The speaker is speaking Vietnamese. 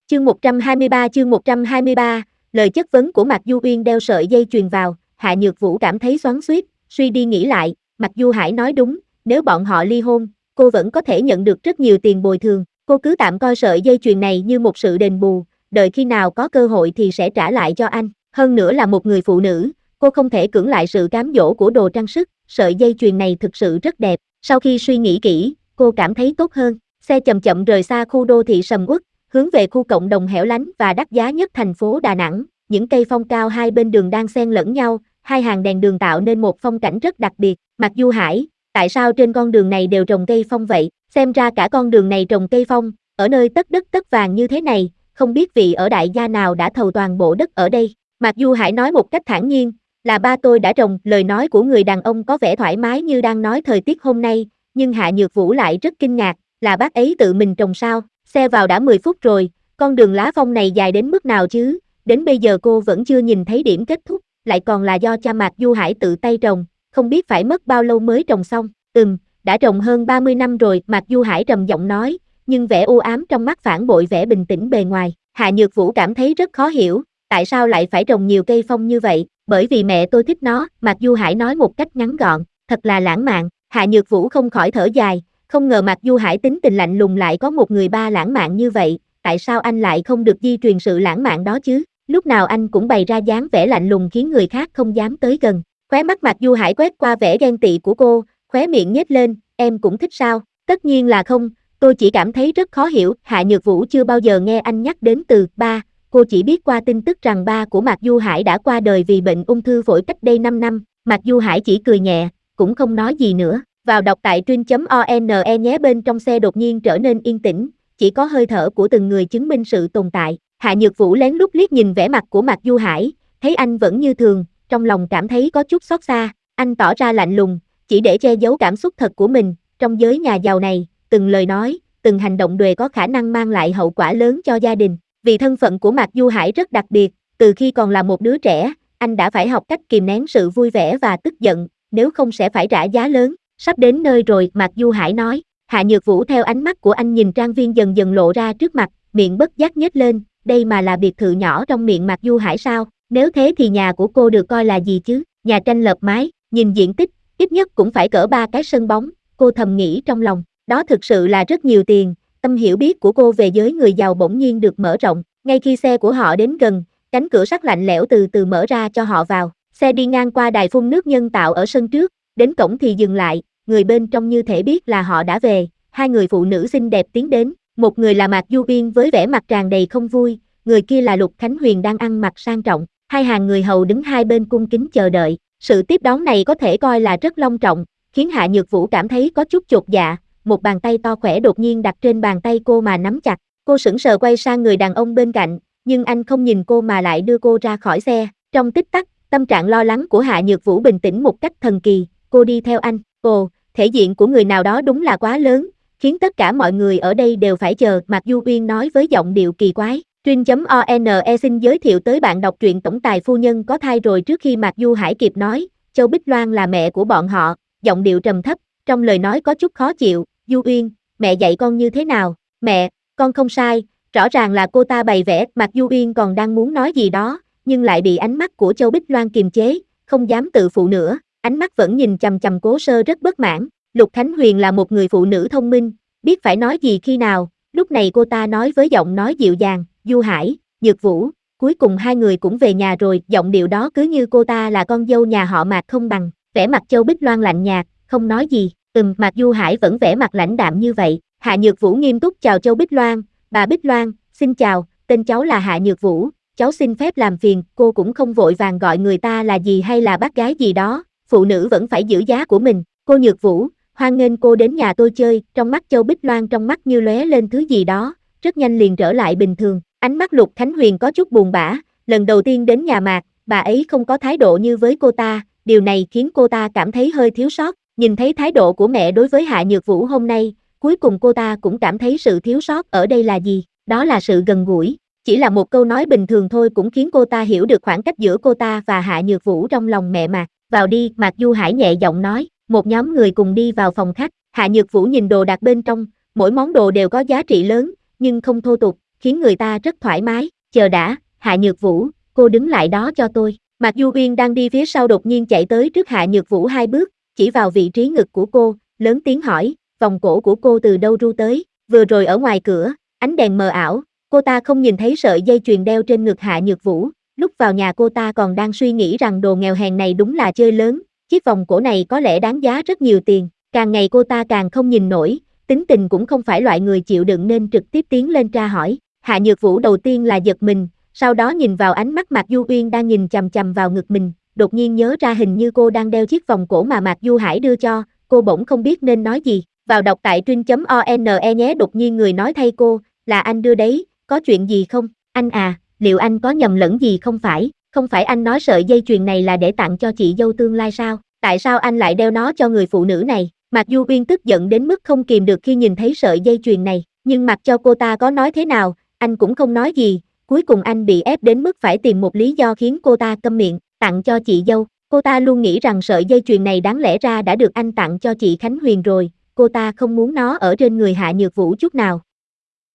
Chương 123, lời chất vấn của Mạc Du Uyên đeo sợi dây chuyền vào, Hạ Nhược Vũ cảm thấy xoắn xuýt, suy đi nghĩ lại, Mạc Du Hải nói đúng, nếu bọn họ ly hôn, cô vẫn có thể nhận được rất nhiều tiền bồi thường, cô cứ tạm coi sợi dây chuyền này như một sự đền bù, đợi khi nào có cơ hội thì sẽ trả lại cho anh, hơn nữa là một người phụ nữ, cô không thể cưỡng lại sự cám dỗ của đồ trang sức, sợi dây chuyền này thực sự rất đẹp, sau khi suy nghĩ kỹ, cô cảm thấy tốt hơn, xe chậm chậm rời xa khu đô thị sầm uất, hướng về khu cộng đồng hẻo lánh và đắt giá nhất thành phố Đà Nẵng, những cây phong cao hai bên đường đang xen lẫn nhau, hai hàng đèn đường tạo nên một phong cảnh rất đặc biệt. Mạc Du Hải, tại sao trên con đường này đều trồng cây phong vậy? Xem ra cả con đường này trồng cây phong, ở nơi tất đất tất vàng như thế này, không biết vị ở đại gia nào đã thầu toàn bộ đất ở đây. Mạc Du Hải nói một cách thản nhiên, là ba tôi đã trồng, lời nói của người đàn ông có vẻ thoải mái như đang nói thời tiết hôm nay, nhưng Hạ Nhược Vũ lại rất kinh ngạc, là bác ấy tự mình trồng sao? Xe vào đã 10 phút rồi, con đường lá phong này dài đến mức nào chứ, đến bây giờ cô vẫn chưa nhìn thấy điểm kết thúc, lại còn là do cha Mạc Du Hải tự tay trồng, không biết phải mất bao lâu mới trồng xong, đã trồng hơn 30 năm rồi, Mạc Du Hải trầm giọng nói, nhưng vẻ u ám trong mắt phản bội vẻ bình tĩnh bề ngoài, Hạ Nhược Vũ cảm thấy rất khó hiểu, tại sao lại phải trồng nhiều cây phong như vậy, bởi vì mẹ tôi thích nó, Mạc Du Hải nói một cách ngắn gọn, thật là lãng mạn, Hạ Nhược Vũ không khỏi thở dài, không ngờ Mạc Du Hải tính tình lạnh lùng lại có một người ba lãng mạn như vậy, tại sao anh lại không được di truyền sự lãng mạn đó chứ, lúc nào anh cũng bày ra dáng vẻ lạnh lùng khiến người khác không dám tới gần, khóe mắt Mạc Du Hải quét qua vẻ ghen tị của cô, khóe miệng nhếch lên, em cũng thích sao, tất nhiên là không, tôi chỉ cảm thấy rất khó hiểu, Hạ Nhược Vũ chưa bao giờ nghe anh nhắc đến từ ba, cô chỉ biết qua tin tức rằng ba của Mạc Du Hải đã qua đời vì bệnh ung thư phổi cách đây 5 năm, Mạc Du Hải chỉ cười nhẹ, cũng không nói gì nữa. Vào đọc tại truyện.one nhé. Bên trong xe đột nhiên trở nên yên tĩnh, chỉ có hơi thở của từng người chứng minh sự tồn tại. Hạ Nhược Vũ lén lút liếc nhìn vẻ mặt của Mạc Du Hải, thấy anh vẫn như thường, trong lòng cảm thấy có chút xót xa, anh tỏ ra lạnh lùng, chỉ để che giấu cảm xúc thật của mình, trong giới nhà giàu này, từng lời nói, từng hành động đều có khả năng mang lại hậu quả lớn cho gia đình. Vì thân phận của Mạc Du Hải rất đặc biệt, từ khi còn là một đứa trẻ, anh đã phải học cách kìm nén sự vui vẻ và tức giận, nếu không sẽ phải trả giá lớn. Sắp đến nơi rồi, Mạc Du Hải nói. Hạ Nhược Vũ theo ánh mắt của anh nhìn trang viên dần dần lộ ra trước mặt, miệng bất giác nhếch lên, đây mà là biệt thự nhỏ trong miệng Mạc Du Hải sao? Nếu thế thì nhà của cô được coi là gì chứ? Nhà tranh lợp mái, nhìn diện tích, ít nhất cũng phải cỡ 3 cái sân bóng, cô thầm nghĩ trong lòng, đó thực sự là rất nhiều tiền. Tâm hiểu biết của cô về giới người giàu bỗng nhiên được mở rộng, ngay khi xe của họ đến gần, cánh cửa sắt lạnh lẽo từ từ mở ra cho họ vào, xe đi ngang qua đài phun nước nhân tạo ở sân trước, đến cổng thì dừng lại, người bên trong như thể biết là họ đã về, hai người phụ nữ xinh đẹp tiến đến, một người là Mạc Du Uyên với vẻ mặt tràn đầy không vui, người kia là Lục Khánh Huyền đang ăn mặc sang trọng, hai hàng người hầu đứng hai bên cung kính chờ đợi, sự tiếp đón này có thể coi là rất long trọng, khiến Hạ Nhược Vũ cảm thấy có chút chột dạ, một bàn tay to khỏe đột nhiên đặt trên bàn tay cô mà nắm chặt, cô sững sờ quay sang người đàn ông bên cạnh, nhưng anh không nhìn cô mà lại đưa cô ra khỏi xe, trong tích tắc, tâm trạng lo lắng của Hạ Nhược Vũ bình tĩnh một cách thần kỳ, cô đi theo anh, thể diện của người nào đó đúng là quá lớn, khiến tất cả mọi người ở đây đều phải chờ, Mạc Du Uyên nói với giọng điệu kỳ quái. Truyện.one xin giới thiệu tới bạn đọc truyện tổng tài phu nhân có thai rồi. Trước khi Mạc Du Hải kịp nói, Châu Bích Loan là mẹ của bọn họ, giọng điệu trầm thấp, trong lời nói có chút khó chịu, Du Uyên, mẹ dạy con như thế nào? Mẹ, con không sai, rõ ràng là cô ta bày vẽ, Mạc Du Uyên còn đang muốn nói gì đó, nhưng lại bị ánh mắt của Châu Bích Loan kiềm chế, không dám tự phụ nữa, ánh mắt vẫn nhìn chằm chằm Cố Sơ rất bất mãn. Lục Khánh Huyền là một người phụ nữ thông minh, biết phải nói gì khi nào, lúc này cô ta nói với giọng nói dịu dàng, Du Hải, Nhược Vũ, cuối cùng hai người cũng về nhà rồi, giọng điệu đó cứ như cô ta là con dâu nhà họ Mạc không bằng, vẻ mặt Châu Bích Loan lạnh nhạt, không nói gì, Mạc Du Hải vẫn vẻ mặt lãnh đạm như vậy, Hạ Nhược Vũ nghiêm túc chào Châu Bích Loan, bà Bích Loan, xin chào, tên cháu là Hạ Nhược Vũ, cháu xin phép làm phiền, cô cũng không vội vàng gọi người ta là gì hay là bác gái gì đó, phụ nữ vẫn phải giữ giá của mình, cô Nhược Vũ, hoan nghênh cô đến nhà tôi chơi, trong mắt Châu Bích Loan trong mắt như lóe lên thứ gì đó, rất nhanh liền trở lại bình thường, ánh mắt Lục Khánh Huyền có chút buồn bã, lần đầu tiên đến nhà Mạc, bà ấy không có thái độ như với cô ta, điều này khiến cô ta cảm thấy hơi thiếu sót, nhìn thấy thái độ của mẹ đối với Hạ Nhược Vũ hôm nay, cuối cùng cô ta cũng cảm thấy sự thiếu sót ở đây là gì, đó là sự gần gũi, chỉ là một câu nói bình thường thôi cũng khiến cô ta hiểu được khoảng cách giữa cô ta và Hạ Nhược Vũ trong lòng mẹ Mạc, vào đi, Mạc Du Hải nhẹ giọng nói, một nhóm người cùng đi vào phòng khách, Hạ Nhược Vũ nhìn đồ đạc bên trong, mỗi món đồ đều có giá trị lớn, nhưng không thô tục, khiến người ta rất thoải mái. Chờ đã, Hạ Nhược Vũ, cô đứng lại đó cho tôi. Mạc Du Uyên đang đi phía sau đột nhiên chạy tới trước Hạ Nhược Vũ 2 bước, chỉ vào vị trí ngực của cô, lớn tiếng hỏi, vòng cổ của cô từ đâu ru tới? Vừa rồi ở ngoài cửa, ánh đèn mờ ảo, cô ta không nhìn thấy sợi dây chuyền đeo trên ngực Hạ Nhược Vũ. Lúc vào nhà cô ta còn đang suy nghĩ rằng đồ nghèo hèn này đúng là chơi lớn, chiếc vòng cổ này có lẽ đáng giá rất nhiều tiền. Càng ngày cô ta càng không nhìn nổi, tính tình cũng không phải loại người chịu đựng nên trực tiếp tiến lên tra hỏi. Hạ Nhược Vũ đầu tiên là giật mình, sau đó nhìn vào ánh mắt Mạc Du Uyên đang nhìn chằm chằm vào ngực mình, đột nhiên nhớ ra hình như cô đang đeo chiếc vòng cổ mà Mạc Du Hải đưa cho, cô bỗng không biết nên nói gì. Vào đọc tại trinh.one nhé. Đột nhiên người nói thay cô, là anh đưa đấy, có chuyện gì không? Anh à, liệu anh có nhầm lẫn gì không phải? Không phải anh nói sợi dây chuyền này là để tặng cho chị dâu tương lai sao? Tại sao anh lại đeo nó cho người phụ nữ này? Mạc Du Uyên tức giận đến mức không kìm được khi nhìn thấy sợi dây chuyền này, nhưng mặc cho cô ta có nói thế nào, anh cũng không nói gì, cuối cùng anh bị ép đến mức phải tìm một lý do khiến cô ta câm miệng, tặng cho chị dâu. Cô ta luôn nghĩ rằng sợi dây chuyền này đáng lẽ ra đã được anh tặng cho chị Khánh Huyền rồi, cô ta không muốn nó ở trên người Hạ Nhược Vũ chút nào.